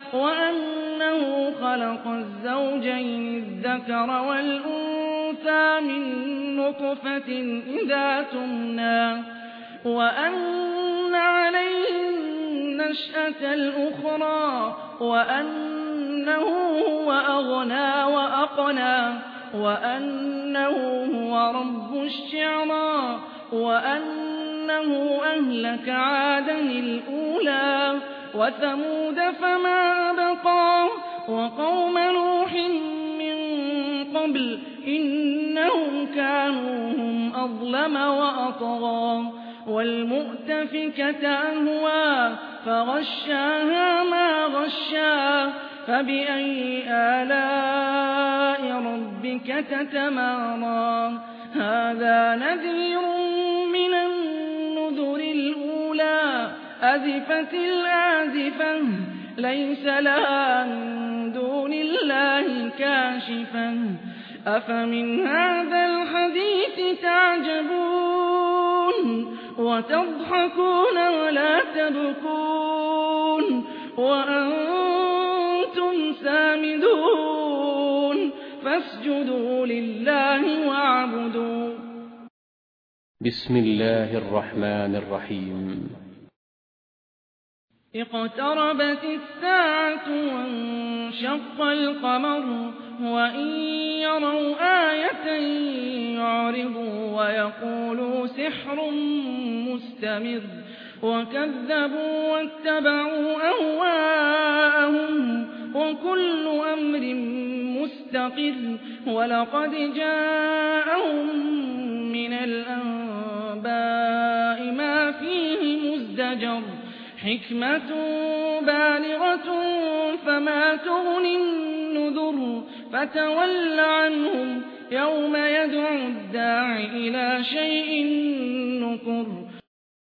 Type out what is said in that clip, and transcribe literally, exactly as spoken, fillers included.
وأنه خلق الزوجين الذكر والأنثى من نطفة إذا تمنى وأن عليه النشأة الأخرى وأنه هو أغنى وأقنى وأنه هو رب الشعرى وأنه أهلك عادا الأولى وثمود فما أبقى وقوم نوح من قبل إنهم كانوا هم أظلم وأطغى والمؤتفكة أهوى فغشاها ما غشا فبأي آلاء ربك تتمارى هذا نذير من النذر الأولى أزفت الآزفة ليس لها من دون الله كاشفة أفمن هذا الحديث تعجبون وتضحكون ولا تبكون وأنتم سامدون فاسجدوا لله واعبدوا. بسم الله الرحمن الرحيم. اقتربت الساعة وانشق القمر وإن يروا آية يعرضوا ويقولوا سحر مستمر وكذبوا واتبعوا أهواءهم وكل أمر مستقر ولقد جاءهم من الأنباء ما فيه مزدجر حكمة بالغة فما تغني النذر فتول عنهم يوم يدعو الداع إلى شيء نكر